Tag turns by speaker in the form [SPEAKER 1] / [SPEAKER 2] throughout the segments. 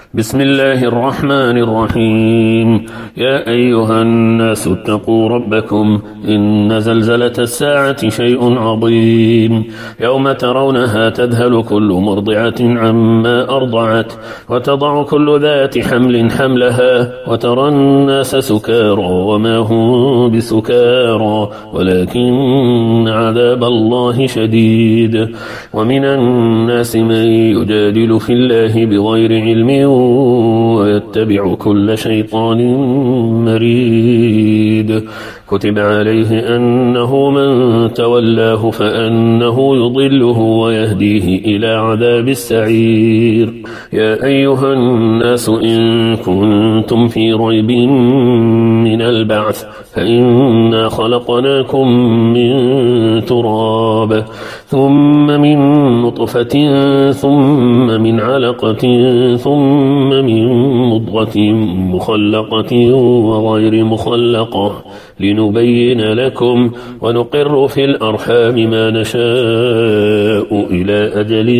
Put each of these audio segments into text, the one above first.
[SPEAKER 1] بسم الله الرحمن الرحيم. يا أيها الناس اتقوا ربكم إن زلزلة الساعة شيء عظيم يوم ترونها تذهل كل مرضعة عما أرضعت وتضع كل ذات حمل حملها وترى الناس سكارى وما هم بسكارى ولكن عذاب الله شديد. ومن الناس من يجادل في الله بغير علم ويتبع كل شيطان مريد. كتب عليه أنه من تولاه فأنه يضله ويهديه إلى عذاب السعير. يا أيها الناس إن كنتم في ريب من البعث فإنا خلقناكم من تراب ثم من نطفة ثم من علقة ثم من مضغة مخلقة وغير مخلقة لنبين لكم ونقر في الأرحام ما نشاء إلى أجل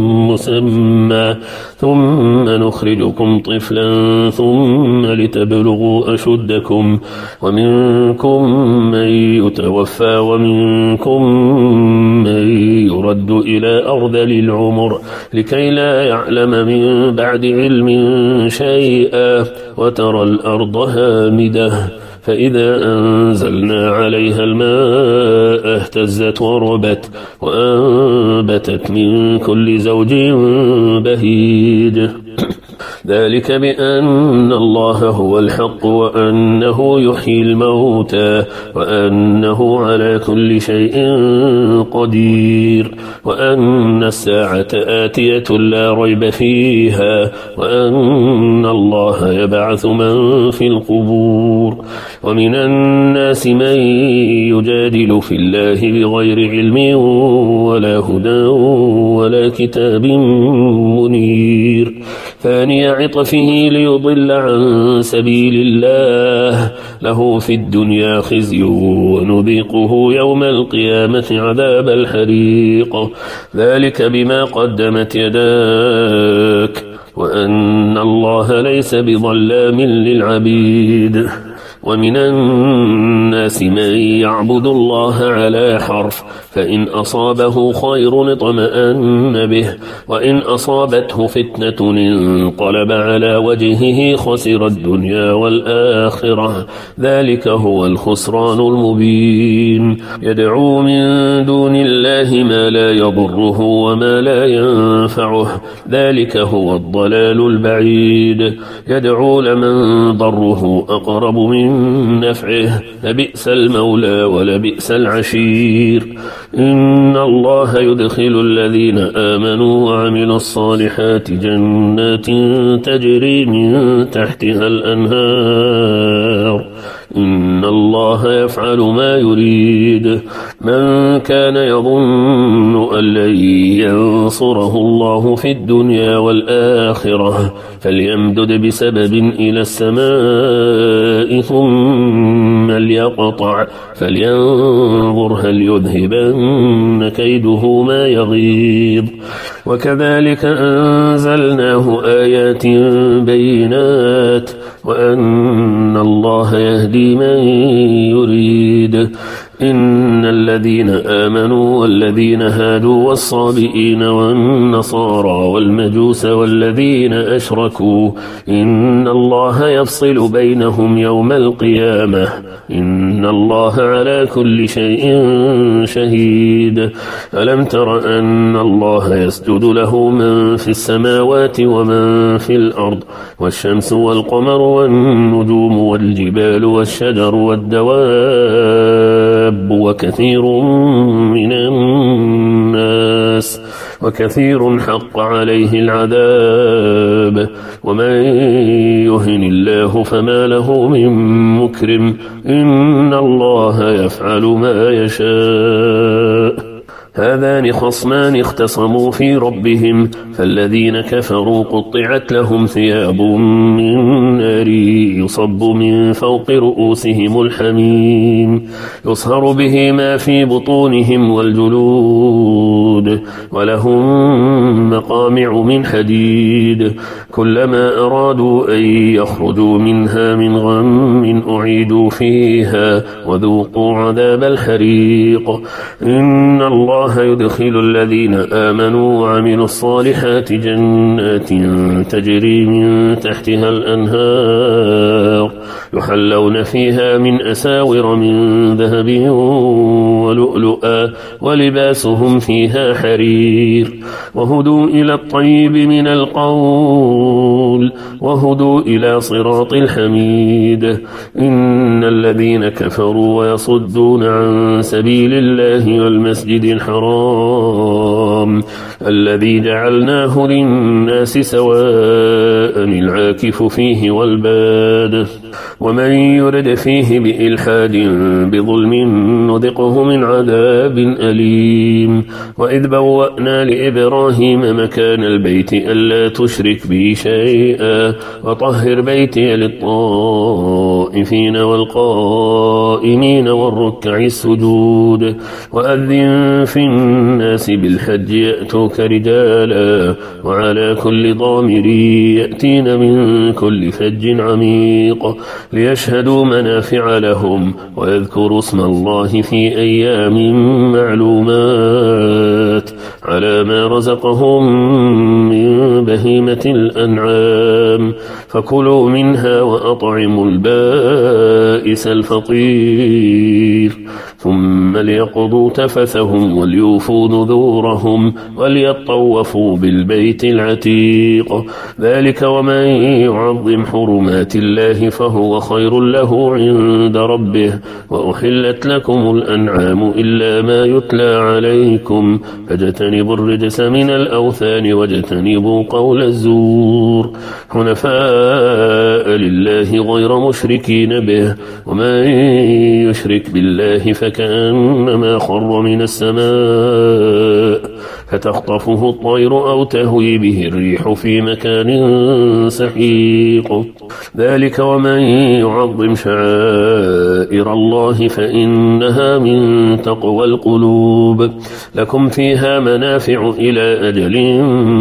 [SPEAKER 1] مسمى ثم نخرجكم طفلا ثم لتبلغوا أشدكم ومنكم من يتوفى ومنكم من يرد إلى أرذل العمر لكي لا يعلم من بعد علم شيئا وترى الأرض هامدة فإذا أنزلنا عليها الماء اهتزت وربت وأنبتت من كل زوج بهيج. ذلك بأن الله هو الحق وأنه يحيي الموتى وأنه على كل شيء قدير وأن الساعة آتية لا ريب فيها وأن الله يبعث من في القبور. ومن الناس من يجادل في الله بغير علم ولا هدى ولا كتاب منير ثاني عطفه ليضل عن سبيل الله له في الدنيا خزي ونذيقه يوم القيامة عذاب الحريق. ذلك بما قدمت يداك وأن الله ليس بظلام للعبيد. ومن الناس من يعبد الله على حرف فإن أصابه خير اطمأن به وإن أصابته فتنة انقلب على وجهه خسر الدنيا والآخرة ذلك هو الخسران المبين. يدعو من دون الله ما لا يضره وما لا ينفعه ذلك هو الضلال البعيد. يدعو لمن ضره أقرب من نفعه لبئس المولى ولبئس العشير. إن الله يدخل الذين آمنوا وعملوا الصالحات جنات تجري من تحتها الأنهار إن الله يفعل ما يريد. من كان يظن أن لن ينصره الله في الدنيا والآخرة فليمدد بسبب إلى السماء ثم ليقطع فلينظر هل يذهبن كيده ما يغيظ. وكذلك أنزلناه آيات بينات وأن الله يهدي من يريد. إن الذين آمنوا والذين هادوا والصابئين والنصارى والمجوس والذين أشركوا إن الله يفصل بينهم يوم القيامة إن الله على كل شيء شهيد. ألم تر أن الله يسجد له من في السماوات ومن في الأرض والشمس والقمر والنجوم والجبال والشجر والدواب وكثير من الناس وكثير حق عليه العذاب ومن يهن الله فما له من مكرم إن الله يفعل ما يشاء. هذان خصمان اختصموا في ربهم فالذين كفروا قطعت لهم ثياب من نار يصب من فوق رؤوسهم الحميم يصهر به ما في بطونهم والجلود ولهم مقامع من حديد كلما أرادوا أن يخرجوا منها من غم أعيدوا فيها وذوقوا عذاب الحريق إن الله يدخل الذين آمنوا وعملوا الصالحات جنات تجري من تحتها الأنهار يحلون فيها من أساور من ذهب ولؤلؤا ولباسهم فيها حرير وهدوا إلى الطيب من القول وهدوا إلى صراط الحميد إن الذين كفروا ويصدون عن سبيل الله والمسجد الحرام الذي جعلناه للناس سواء العاكف فيه والباد ومن يرد فيه بإلحاد بظلم نذقه من عذاب أليم وإذ بوأنا لإبراهيم مكان البيت ألا تشرك بي شيئا وطهر بيتي للطائفين والقائمين والركع السجود وأذن في الناس بالحج يأتوك رجالا وعلى كل ضامر يأتين من كل فج عميق ليشهدوا منافع لهم ويذكروا اسم الله في أيام معلومات على ما رزقهم من بهيمة الأنعام فكلوا منها وأطعموا البائس الفقير ثم ليقضوا تفثهم وليوفوا نذورهم وليطوفوا بالبيت العتيق ذلك ومن يعظم حرمات الله فهو خير له عند ربه وأحلت لكم الأنعام إلا ما يتلى عليكم فاجتنبوا الرجس من الأوثان واجتنبوا قول الزور حنفاء لله غير مشركين به ومن يشرك بالله فكأنما خر من السماء فتخطفه الطير أو تهوي به الريح في مكان سحيق ذلك ومن يعظم شعائر الله فإنها من تقوى القلوب لكم فيها منافع إلى أجل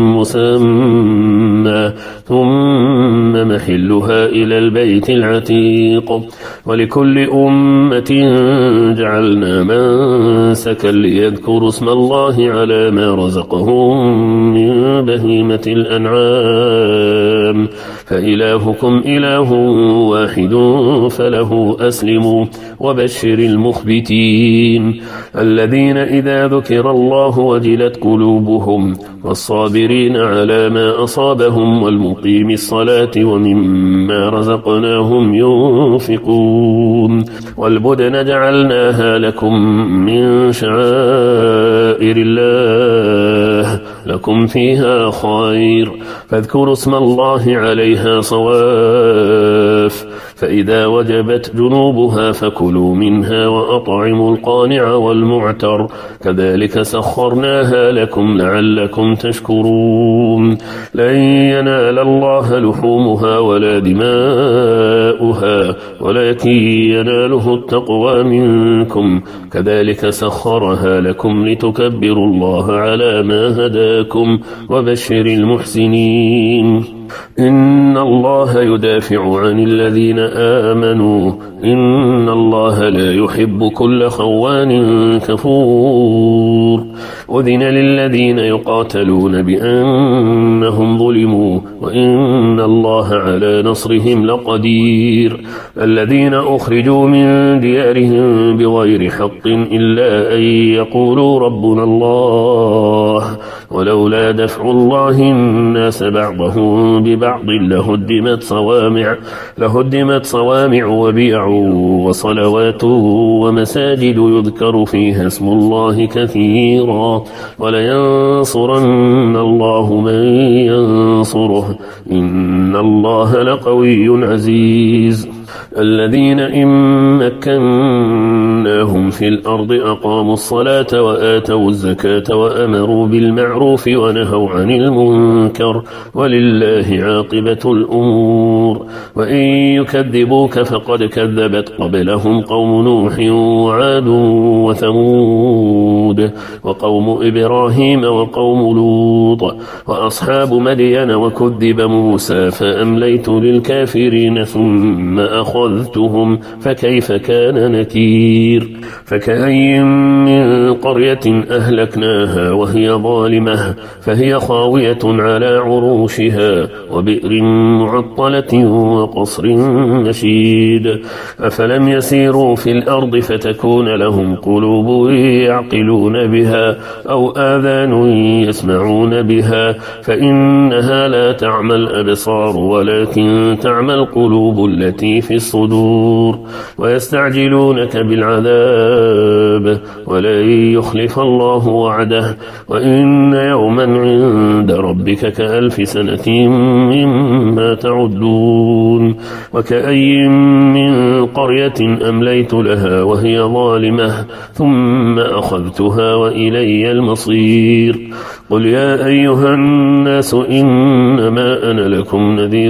[SPEAKER 1] مسمى ثم محلها إلى البيت العتيق ولكل أمة جعلنا منسكا ليذكروا اسم الله على ما رزقهم من بهيمة الأنعام فإلهكم إله واحد فله أسلموا وبشر المخبتين الذين إذا ذكر الله وجلت قلوبهم والصابرين على ما أصابهم والمقيم الصلاة ومما رزقناهم ينفقون والبدن جعلناها لكم من شعائر الله لكم فيها خير فاذكروا اسم الله عليها صواف فإذا وجبت جنوبها فكلوا منها وأطعموا القانع والمعتر كذلك سخرناها لكم لعلكم تشكرون لن ينال الله لحومها ولا دماؤها ولكن يناله التقوى منكم كذلك سخرها لكم لتكبروا الله على ما هداكم وبشر المحسنين إن الله يدافع عن الذين آمنوا إن الله لا يحب كل خوان كفور أذن للذين يقاتلون بأنهم ظلموا وإن الله على نصرهم لقدير الذين أخرجوا من ديارهم بغير حق إلا أن يقولوا ربنا الله ولولا دفع الله الناس بعضهم ببعض لهدمت صوامع وبيع وصلوات ومساجد يذكر فيها اسم الله كثيرا ولينصرن الله من ينصره إن الله لقوي عزيز الذين إن مكناهم في الأرض أقاموا الصلاة وآتوا الزكاة وأمروا بالمعروف ونهوا عن المنكر ولله عاقبة الأمور. وإن يكذبوك فقد كذبت قبلهم قوم نوح وعاد وثمود وقوم إبراهيم وقوم لوط وأصحاب مدين وكذب موسى فأمليت للكافرين ثم أخذتهم فكيف كان نكير. فكأي من قرية أهلكناها وهي ظالمة فهي خاوية على عروشها وبئر معطلة وقصر مشيد. أفلم يسيروا في الأرض فتكون لهم قلوب يعقلون بها أو آذان يسمعون بها فإنها لا تعمى الأبصار ولكن تعمى القلوب التي في الصدور. ويستعجلونك بالعذاب ولن يخلف الله وعده وإن يوما عند ربك كألف سنة مما تعدون. وكأي من قرية أمليت لها وهي ظالمة ثم أخذتها وإلي المصير. قل يا أيها الناس إنما أنا لكم نذير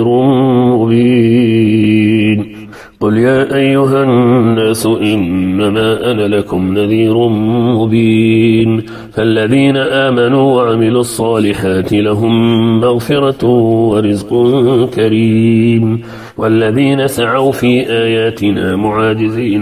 [SPEAKER 1] مبين. قل يا أيها الناس إنما أنا لكم نذير مبين. فالذين آمنوا وعملوا الصالحات لهم مغفرة ورزق كريم والذين سعوا في آياتنا معاجزين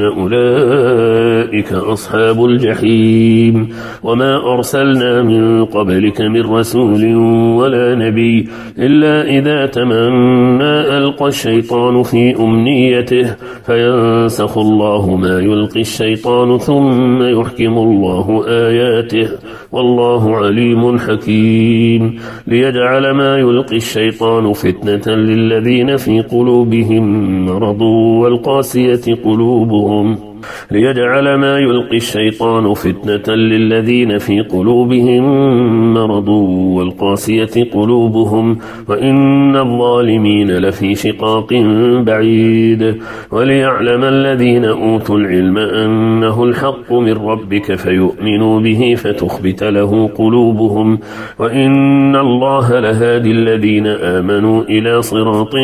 [SPEAKER 1] أولئك أصحاب الجحيم. وما أرسلنا من قبلك من رسول ولا نبي إلا إذا تمنى ألقى الشيطان في أمنيته فينسخ الله ما يلقي الشيطان ثم يحكم الله آياته والله عليم حكيم. ليجعل ما يلقي الشيطان فتنة للذين في قلوبهم مرض والقاسية قلوبهم ليجعل ما يلقي الشيطان فتنة للذين في قلوبهم مرض والقاسية قلوبهم وإن الظالمين لفي شقاق بعيد. وليعلم الذين أوتوا العلم أنه الحق من ربك فيؤمنوا به فتخبت له قلوبهم وإن الله لهادي الذين آمنوا إلى صراط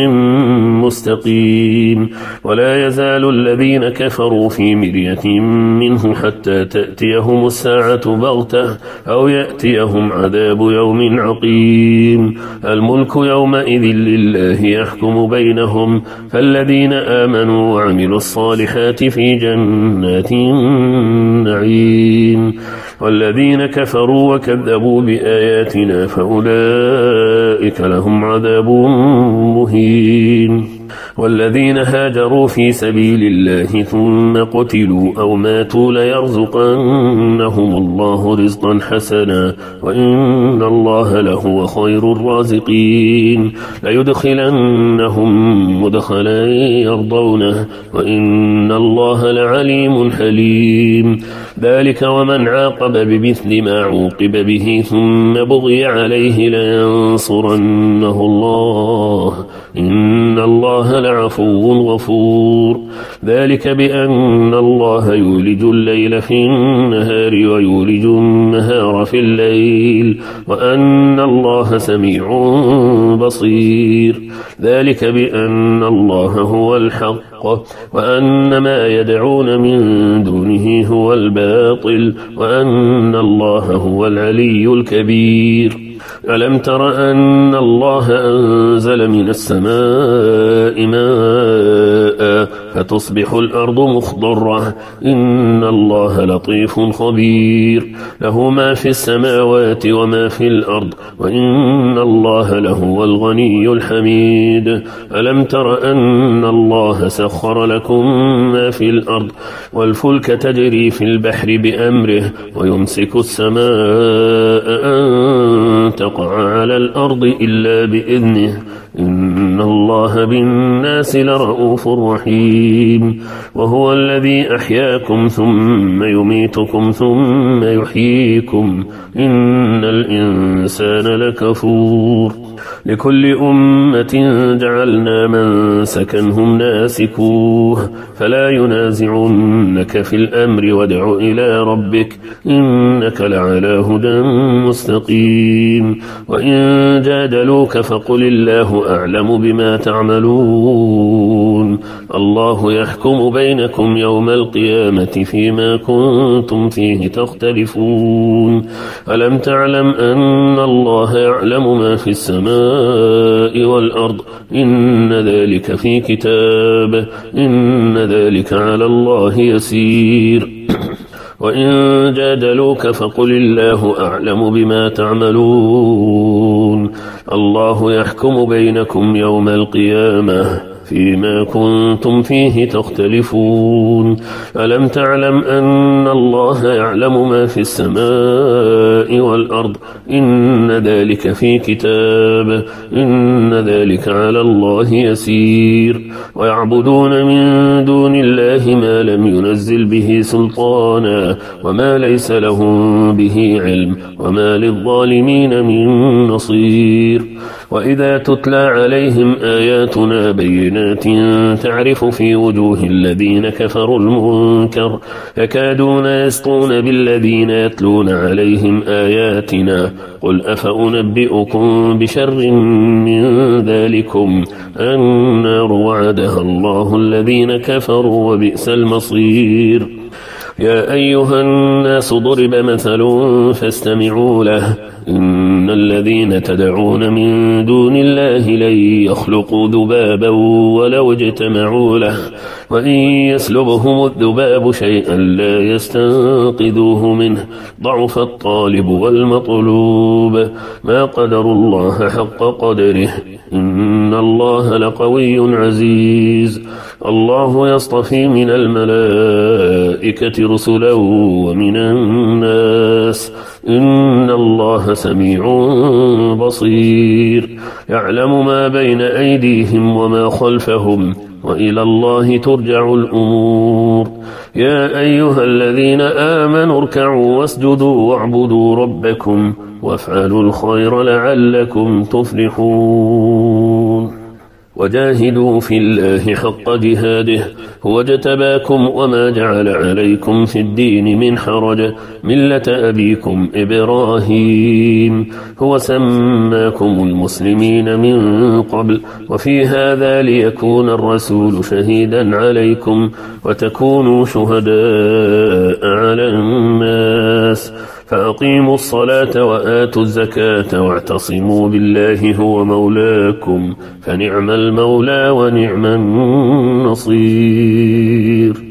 [SPEAKER 1] مستقيم. ولا يزال الذين كفروا في مرية منه حتى تأتيهم الساعة بغتة أو يأتيهم عذاب يوم عقيم. الملك يومئذ لله يحكم بينهم فالذين آمنوا وعملوا الصالحات في جنات النعيم والذين كفروا وكذبوا بآياتنا فأولئك لهم عذاب مهين. والذين هاجروا في سبيل الله ثم قتلوا أو ماتوا ليرزقنهم الله رزقا حسنا وإن الله لهو خير الرازقين. ليدخلنهم مدخلا يرضونه وإن الله لعليم حليم. ذلك ومن عاقب بمثل ما عوقب به ثم بغي عليه لينصرنه الله إن الله لعفو غفور. ذلك بأن الله يولج الليل في النهار ويولج النهار في الليل وأن الله سميع بصير. ذلك بأن الله هو الحق وأن ما يدعون من دونه هو الباطل وأن الله هو العلي الكبير. ألم تر أن الله أنزل من السماء ماء فتصبح الأرض مخضرة إن الله لطيف خبير. له ما في السماوات وما في الأرض وإن الله لهو الغني الحميد. ألم تر أن الله سخر لكم ما في الأرض والفلك تجري في البحر بأمره ويمسك السماء أن تقع على الأرض إلا بإذنه إن الله بالناس لرءوف رحيم وهو الذي أحياكم ثم يميتكم ثم يحييكم إن الإنسان لكفور لكل أمة جعلنا منسكا هم ناسكوه فلا ينازعنك في الأمر وادع إلى ربك إنك لعلى هدى مستقيم وإن جادلوك فقل الله أعلم بما تعملون الله يحكم بينكم يوم القيامة فيما كنتم فيه تختلفون ألم تعلم أن الله يعلم ما في السماء والأرض إن ذلك في كتاب إن ذلك على الله يسير وإن جادلوك فقل الله أعلم بما تعملون الله يحكم بينكم يوم القيامة فيما كنتم فيه تختلفون ألم تعلم أن الله يعلم ما في السماء والأرض إن ذلك في كتاب إن ذلك على الله يسير ويعبدون من دون الله ما لم ينزل به سلطانا وما ليس لهم به علم وما للظالمين من نصير وإذا تتلى عليهم آياتنا بينات تعرف في وجوه الذين كفروا المنكر يكادون يسطون بالذين يتلون عليهم آياتنا قل أفأنبئكم بشر من ذلكم النار وعدها الله الذين كفروا وبئس المصير يا أيها الناس ضرب مثل فاستمعوا له إن الذين تدعون من دون الله لن يخلقوا ذبابا ولو اجتمعوا له وإن يسلبهم الذباب شيئا لا يستنقذوه منه ضعف الطالب والمطلوب ما قدر الله حق قدره إن الله لقوي عزيز الله يصطفي من الملائكة رسلا ومن الناس إن الله سميع بصير يعلم ما بين أيديهم وما خلفهم وإلى الله ترجع الأمور يا أيها الذين آمنوا اركعوا واسجدوا واعبدوا ربكم وافعلوا الخير لعلكم تفلحون وجاهدوا في الله حق جهاده هو اجتباكم وما جعل عليكم في الدين من حرج ملة أبيكم إبراهيم هو سماكم المسلمين من قبل وفي هذا ليكون الرسول شهيدا عليكم وتكونوا شهداء على الناس فأقيموا الصلاة وآتوا الزكاة واعتصموا بالله هو مولاكم فنعم المولى ونعم النصير